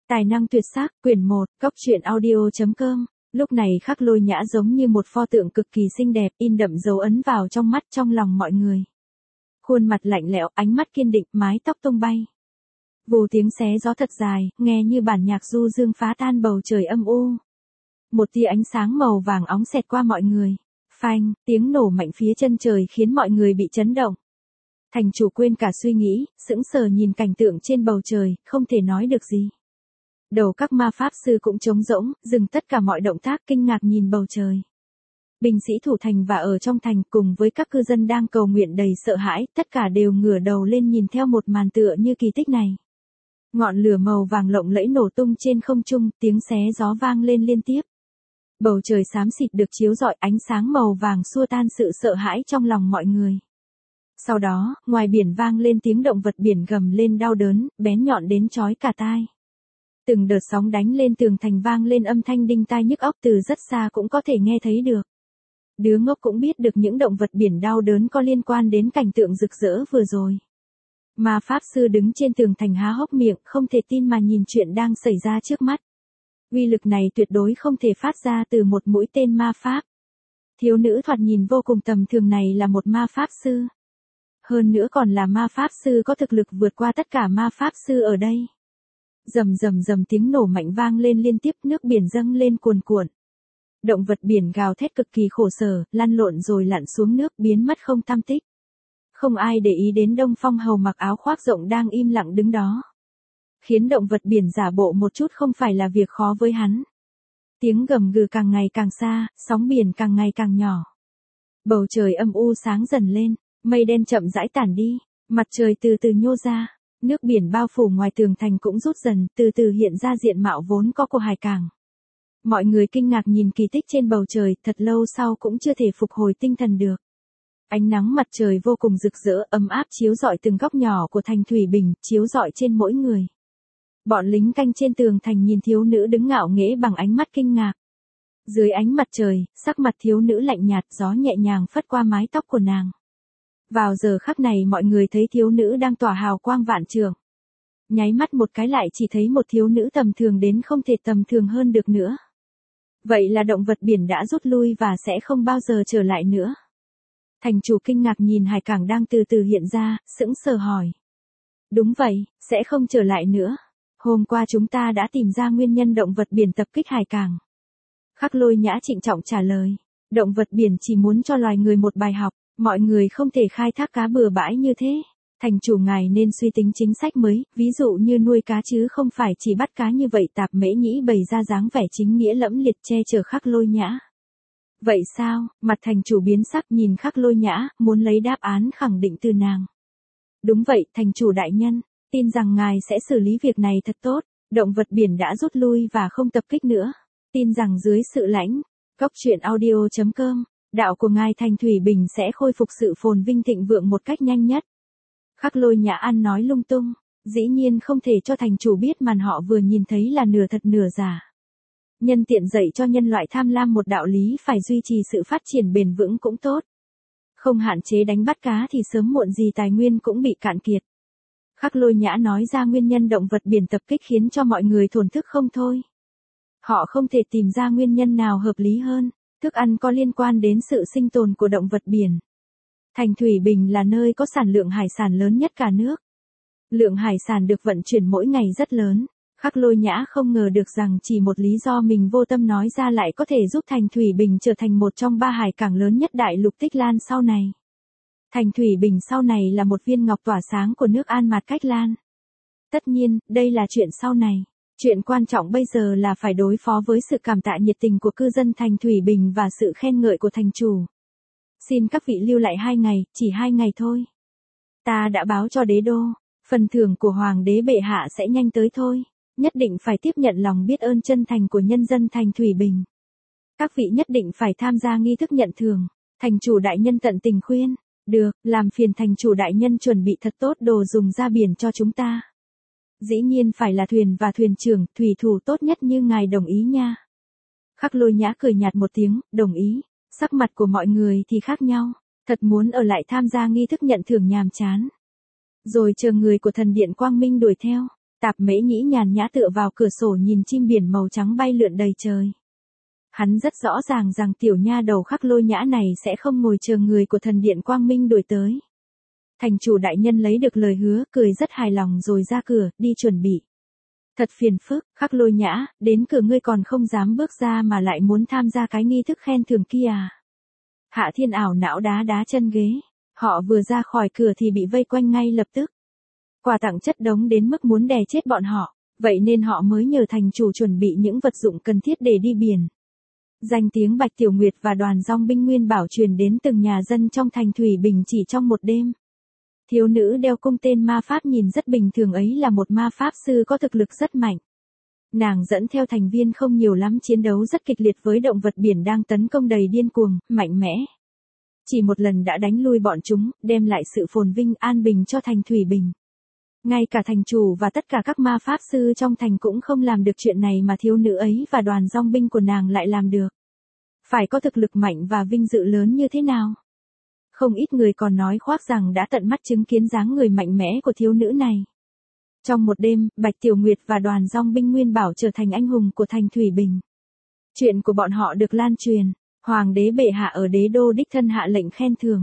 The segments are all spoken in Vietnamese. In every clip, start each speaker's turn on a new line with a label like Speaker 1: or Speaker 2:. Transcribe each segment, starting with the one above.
Speaker 1: Tài năng tuyệt sắc, quyển 1, cốc truyện audio.com. Lúc này Khắc Lôi Nhã giống như một pho tượng cực kỳ xinh đẹp, in đậm dấu ấn vào trong mắt trong lòng mọi người. Khuôn mặt lạnh lẽo, ánh mắt kiên định, mái tóc tung bay. Vù tiếng xé gió thật dài, nghe như bản nhạc du dương phá tan bầu trời âm u. Một tia ánh sáng màu vàng óng xẹt qua mọi người. Phanh, tiếng nổ mạnh phía chân trời khiến mọi người bị chấn động. Thành chủ quên cả suy nghĩ, sững sờ nhìn cảnh tượng trên bầu trời, không thể nói được gì. Đầu các ma pháp sư cũng trống rỗng, dừng tất cả mọi động tác kinh ngạc nhìn bầu trời. Binh sĩ thủ thành và ở trong thành cùng với các cư dân đang cầu nguyện đầy sợ hãi, tất cả đều ngửa đầu lên nhìn theo một màn tựa như kỳ tích này. Ngọn lửa màu vàng lộng lẫy nổ tung trên không trung, tiếng xé gió vang lên liên tiếp. Bầu trời xám xịt được chiếu rọi, ánh sáng màu vàng xua tan sự sợ hãi trong lòng mọi người. Sau đó, ngoài biển vang lên tiếng động vật biển gầm lên đau đớn, bén nhọn đến chói cả tai. Từng đợt sóng đánh lên tường thành vang lên âm thanh đinh tai nhức óc, từ rất xa cũng có thể nghe thấy được. Đứa ngốc cũng biết được những động vật biển đau đớn có liên quan đến cảnh tượng rực rỡ vừa rồi. Ma pháp sư đứng trên tường thành há hốc miệng, không thể tin mà nhìn chuyện đang xảy ra trước mắt. Uy lực này tuyệt đối không thể phát ra từ một mũi tên ma pháp. Thiếu nữ thoạt nhìn vô cùng tầm thường này là một ma pháp sư. Hơn nữa còn là ma pháp sư có thực lực vượt qua tất cả ma pháp sư ở đây. Rầm rầm rầm tiếng nổ mạnh vang lên liên tiếp, nước biển dâng lên cuồn cuộn. Động vật biển gào thét cực kỳ khổ sở, lăn lộn rồi lặn xuống nước biến mất không tăm tích. Không ai để ý đến Đông Phong Hầu mặc áo khoác rộng đang im lặng đứng đó. Khiến động vật biển giả bộ một chút không phải là việc khó với hắn. Tiếng gầm gừ càng ngày càng xa, sóng biển càng ngày càng nhỏ. Bầu trời âm u sáng dần lên, mây đen chậm rãi tản đi, mặt trời từ từ nhô ra, nước biển bao phủ ngoài tường thành cũng rút dần, từ từ hiện ra diện mạo vốn có của hải cảng. Mọi người kinh ngạc nhìn kỳ tích trên bầu trời, thật lâu sau cũng chưa thể phục hồi tinh thần được. Ánh nắng mặt trời vô cùng rực rỡ, ấm áp chiếu rọi từng góc nhỏ của thành Thủy Bình, chiếu rọi trên mỗi người. Bọn lính canh trên tường thành nhìn thiếu nữ đứng ngạo nghễ bằng ánh mắt kinh ngạc. Dưới ánh mặt trời, sắc mặt thiếu nữ lạnh nhạt, gió nhẹ nhàng phất qua mái tóc của nàng. Vào giờ khắc này mọi người thấy thiếu nữ đang tỏa hào quang vạn trượng. Nháy mắt một cái lại chỉ thấy một thiếu nữ tầm thường đến không thể tầm thường hơn được nữa. Vậy là động vật biển đã rút lui và sẽ không bao giờ trở lại nữa. Thành chủ kinh ngạc nhìn hải cảng đang từ từ hiện ra, sững sờ hỏi. Đúng vậy, sẽ không trở lại nữa. Hôm qua chúng ta đã tìm ra nguyên nhân động vật biển tập kích hải cảng. Khắc Lôi Nhã trịnh trọng trả lời. Động vật biển chỉ muốn cho loài người một bài học, mọi người không thể khai thác cá bừa bãi như thế. Thành chủ ngài nên suy tính chính sách mới, ví dụ như nuôi cá chứ không phải chỉ bắt cá như vậy. Tạp Mễ Nhĩ bày ra dáng vẻ chính nghĩa lẫm liệt che chở Khắc Lôi Nhã. Vậy sao? Mặt thành chủ biến sắc nhìn Khắc Lôi Nhã, muốn lấy đáp án khẳng định từ nàng. Đúng vậy, thành chủ đại nhân, tin rằng ngài sẽ xử lý việc này thật tốt. Động vật biển đã rút lui và không tập kích nữa. Tin rằng dưới sự lãnh, cốc truyện audio.com, đạo của ngài thành Thủy Bình sẽ khôi phục sự phồn vinh thịnh vượng một cách nhanh nhất. Khắc Lôi Nhã ăn nói lung tung, dĩ nhiên không thể cho thành chủ biết màn họ vừa nhìn thấy là nửa thật nửa giả. Nhân tiện dạy cho nhân loại tham lam một đạo lý, phải duy trì sự phát triển bền vững cũng tốt. Không hạn chế đánh bắt cá thì sớm muộn gì tài nguyên cũng bị cạn kiệt. Khắc Lôi Nhã nói ra nguyên nhân động vật biển tập kích khiến cho mọi người thổn thức không thôi. Họ không thể tìm ra nguyên nhân nào hợp lý hơn, thức ăn có liên quan đến sự sinh tồn của động vật biển. Thành Thủy Bình là nơi có sản lượng hải sản lớn nhất cả nước. Lượng hải sản được vận chuyển mỗi ngày rất lớn. Khắc Lôi Nhã không ngờ được rằng chỉ một lý do mình vô tâm nói ra lại có thể giúp Thành Thủy Bình trở thành một trong 3 hải cảng lớn nhất đại lục Tích Lan sau này. Thành Thủy Bình sau này là một viên ngọc tỏa sáng của nước An Mạt Cách Lan. Tất nhiên, đây là chuyện sau này. Chuyện quan trọng bây giờ là phải đối phó với sự cảm tạ nhiệt tình của cư dân Thành Thủy Bình và sự khen ngợi của thành chủ. Xin các vị lưu lại 2 ngày, chỉ 2 ngày thôi. Ta đã báo cho đế đô, phần thưởng của hoàng đế bệ hạ sẽ nhanh tới thôi. Nhất định phải tiếp nhận lòng biết ơn chân thành của nhân dân Thành Thủy Bình. Các vị nhất định phải tham gia nghi thức nhận thưởng. Thành chủ đại nhân tận tình khuyên. Được, làm phiền thành chủ đại nhân chuẩn bị thật tốt đồ dùng ra biển cho chúng ta. Dĩ nhiên phải là thuyền và thuyền trưởng, thủy thủ tốt nhất như ngài đồng ý nha. Khắc Lôi Nhã cười nhạt một tiếng, đồng ý. Sắc mặt của mọi người thì khác nhau. Thật muốn ở lại tham gia nghi thức nhận thưởng nhàm chán. Rồi chờ người của thần điện Quang Minh đuổi theo. Tạp Mễ Nhĩ nhàn nhã tựa vào cửa sổ nhìn chim biển màu trắng bay lượn đầy trời. Hắn rất rõ ràng rằng tiểu nha đầu Khắc Lôi Nhã này sẽ không ngồi chờ người của thần điện Quang Minh đuổi tới. Thành chủ đại nhân lấy được lời hứa, cười rất hài lòng rồi ra cửa, đi chuẩn bị. Thật phiền phức, Khắc Lôi Nhã, đến cửa ngươi còn không dám bước ra mà lại muốn tham gia cái nghi thức khen thưởng kia à? Hạ Thiên ảo não đá đá chân ghế. Họ vừa ra khỏi cửa thì bị vây quanh ngay lập tức. Quà tặng chất đống đến mức muốn đè chết bọn họ, vậy nên họ mới nhờ thành chủ chuẩn bị những vật dụng cần thiết để đi biển. Danh tiếng Bạch Tiểu Nguyệt và đoàn dong binh Nguyên Bảo truyền đến từng nhà dân trong thành Thủy Bình chỉ trong một đêm. Thiếu nữ đeo cung tên ma pháp nhìn rất bình thường ấy là một ma pháp sư có thực lực rất mạnh. Nàng dẫn theo thành viên không nhiều lắm, chiến đấu rất kịch liệt với động vật biển đang tấn công đầy điên cuồng, mạnh mẽ. Chỉ một lần đã đánh lui bọn chúng, đem lại sự phồn vinh an bình cho thành Thủy Bình. Ngay cả thành chủ và tất cả các ma pháp sư trong thành cũng không làm được chuyện này mà thiếu nữ ấy và đoàn dong binh của nàng lại làm được. Phải có thực lực mạnh và vinh dự lớn như thế nào? Không ít người còn nói khoác rằng đã tận mắt chứng kiến dáng người mạnh mẽ của thiếu nữ này. Trong một đêm, Bạch Tiểu Nguyệt và đoàn dong binh Nguyên Bảo trở thành anh hùng của thành Thủy Bình. Chuyện của bọn họ được lan truyền, hoàng đế bệ hạ ở đế đô đích thân hạ lệnh khen thưởng.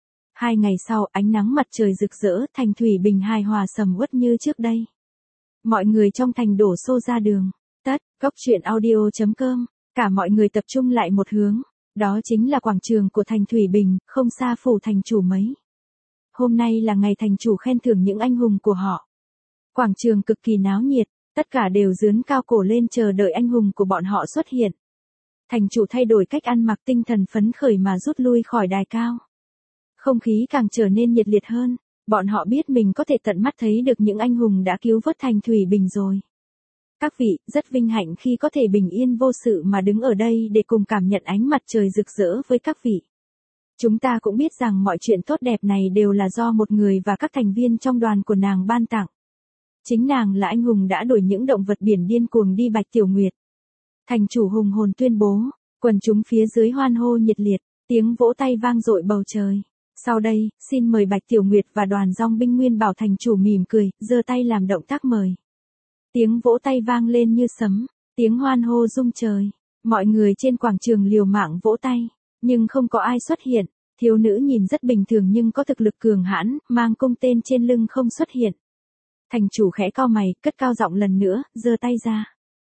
Speaker 1: 2 ngày sau, ánh nắng mặt trời rực rỡ, thành Thủy Bình hài hòa sầm uất như trước đây. Mọi người trong thành đổ xô ra đường. Tất, goctruyện.audio.com, cả mọi người tập trung lại một hướng. Đó chính là quảng trường của thành Thủy Bình, không xa phủ thành chủ mấy. Hôm nay là ngày thành chủ khen thưởng những anh hùng của họ. Quảng trường cực kỳ náo nhiệt, tất cả đều dướn cao cổ lên chờ đợi anh hùng của bọn họ xuất hiện. Thành chủ thay đổi cách ăn mặc, tinh thần phấn khởi mà rút lui khỏi đài cao. Không khí càng trở nên nhiệt liệt hơn, bọn họ biết mình có thể tận mắt thấy được những anh hùng đã cứu vớt thành Thủy Bình rồi. Các vị, rất vinh hạnh khi có thể bình yên vô sự mà đứng ở đây để cùng cảm nhận ánh mặt trời rực rỡ với các vị. Chúng ta cũng biết rằng mọi chuyện tốt đẹp này đều là do một người và các thành viên trong đoàn của nàng ban tặng. Chính nàng là anh hùng đã đuổi những động vật biển điên cuồng đi. Bạch Tiểu Nguyệt. Thành chủ hùng hồn tuyên bố, quần chúng phía dưới hoan hô nhiệt liệt, tiếng vỗ tay vang dội bầu trời. Sau đây, xin mời Bạch Tiểu Nguyệt và đoàn dong binh Nguyên Bảo. Thành chủ mỉm cười, giơ tay làm động tác mời. Tiếng vỗ tay vang lên như sấm, tiếng hoan hô rung trời. Mọi người trên quảng trường liều mạng vỗ tay, nhưng không có ai xuất hiện. Thiếu nữ nhìn rất bình thường nhưng có thực lực cường hãn, mang cung tên trên lưng không xuất hiện. Thành chủ khẽ cau mày, cất cao giọng lần nữa, giơ tay ra.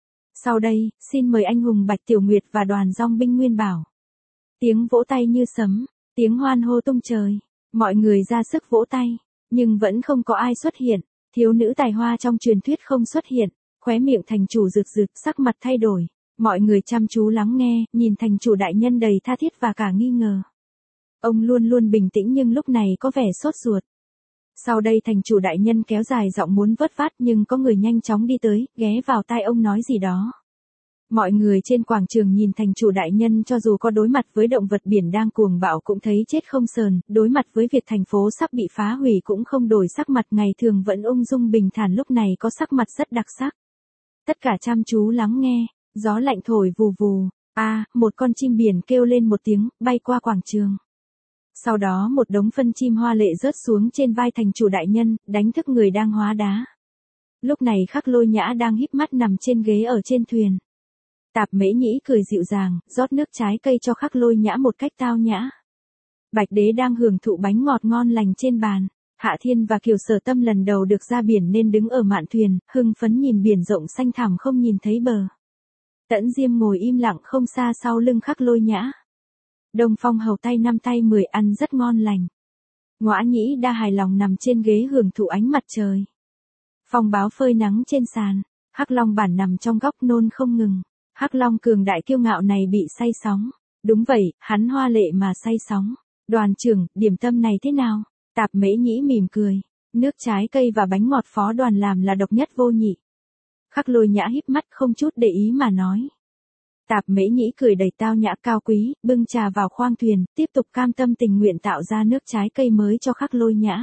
Speaker 1: Sau đây, xin mời anh hùng Bạch Tiểu Nguyệt và đoàn dong binh Nguyên Bảo. Tiếng vỗ tay như sấm, tiếng hoan hô tung trời. Mọi người ra sức vỗ tay, nhưng vẫn không có ai xuất hiện. Thiếu nữ tài hoa trong truyền thuyết không xuất hiện, khóe miệng thành chủ rực rực, sắc mặt thay đổi. Mọi người chăm chú lắng nghe, nhìn thành chủ đại nhân đầy tha thiết và cả nghi ngờ. Ông luôn luôn bình tĩnh nhưng lúc này có vẻ sốt ruột. Sau đây thành chủ đại nhân kéo dài giọng muốn vớt vát nhưng có người nhanh chóng đi tới, ghé vào tai ông nói gì đó. Mọi người trên quảng trường nhìn thành chủ đại nhân cho dù có đối mặt với động vật biển đang cuồng bạo cũng thấy chết không sờn, đối mặt với việc thành phố sắp bị phá hủy cũng không đổi sắc mặt, ngày thường vẫn ung dung bình thản lúc này có sắc mặt rất đặc sắc. Tất cả chăm chú lắng nghe, gió lạnh thổi vù vù, một con chim biển kêu lên một tiếng, bay qua quảng trường. Sau đó một đống phân chim hoa lệ rớt xuống trên vai thành chủ đại nhân, đánh thức người đang hóa đá. Lúc này Khắc Lôi Nhã đang híp mắt nằm trên ghế ở trên thuyền. Tạp Mễ Nhĩ cười dịu dàng, rót nước trái cây cho Khắc Lôi Nhã một cách tao nhã. Bạch Đế đang hưởng thụ bánh ngọt ngon lành trên bàn. Hạ Thiên và Kiều Sở Tâm lần đầu được ra biển nên đứng ở mạn thuyền, hưng phấn nhìn biển rộng xanh thẳm không nhìn thấy bờ. Tẫn Diêm ngồi im lặng không xa sau lưng Khắc Lôi Nhã. Đông Phong Hầu tay 5 tay 10 ăn rất ngon lành. Ngõa Nhĩ Đa hài lòng nằm trên ghế hưởng thụ ánh mặt trời. Phong Báo phơi nắng trên sàn. Hắc Long Bản nằm trong góc nôn không ngừng. Hắc Long cường đại kiêu ngạo này bị say sóng. Đúng vậy, hắn hoa lệ mà say sóng. Đoàn trưởng, điểm tâm này thế nào? Tạp Mễ Nhĩ mỉm cười. Nước trái cây và bánh ngọt phó đoàn làm là độc nhất vô nhị. Khắc Lôi Nhã híp mắt không chút để ý mà nói. Tạp Mễ Nhĩ cười đầy tao nhã cao quý, bưng trà vào khoang thuyền, tiếp tục cam tâm tình nguyện tạo ra nước trái cây mới cho Khắc Lôi Nhã.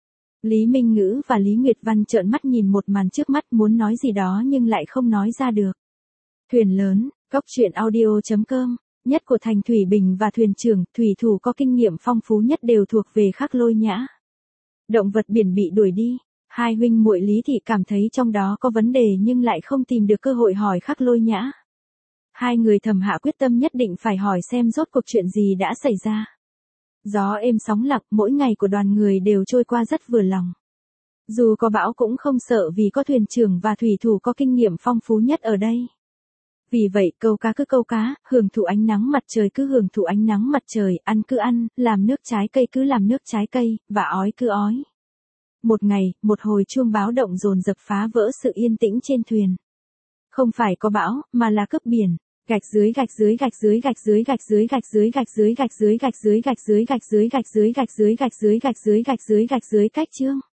Speaker 1: Lý Minh Ngữ và Lý Nguyệt Văn trợn mắt nhìn một màn trước mắt muốn nói gì đó nhưng lại không nói ra được. Thuyền lớn, goctruyện.audio.com, nhất của thành Thủy Bình và thuyền trưởng, thủy thủ có kinh nghiệm phong phú nhất đều thuộc về Khắc Lôi Nhã. Động vật biển bị đuổi đi, Hai huynh muội Lý Thị cảm thấy trong đó có vấn đề nhưng lại không tìm được cơ hội hỏi Khắc Lôi Nhã. Hai người thầm hạ quyết tâm nhất định phải hỏi xem rốt cuộc chuyện gì đã xảy ra. Gió êm sóng lặng, mỗi ngày của đoàn người đều trôi qua rất vừa lòng. Dù có bão cũng không sợ vì có thuyền trưởng và thủy thủ có kinh nghiệm phong phú nhất ở đây. Vì vậy câu cá cứ câu cá, hưởng thụ ánh nắng mặt trời cứ hưởng thụ ánh nắng mặt trời, ăn cứ ăn, làm nước trái cây cứ làm nước trái cây, và ói cứ ói. Một ngày, một hồi chuông báo động dồn dập phá vỡ sự yên tĩnh trên thuyền. Không phải có bão, mà là cướp biển. Gạch dưới gạch dưới gạch dưới gạch dưới gạch dưới gạch dưới gạch dưới gạch dưới gạch dưới gạch dưới gạch dưới gạch dưới gạch dưới gạch dưới gạch dưới gạch dưới gạch dưới cách chương.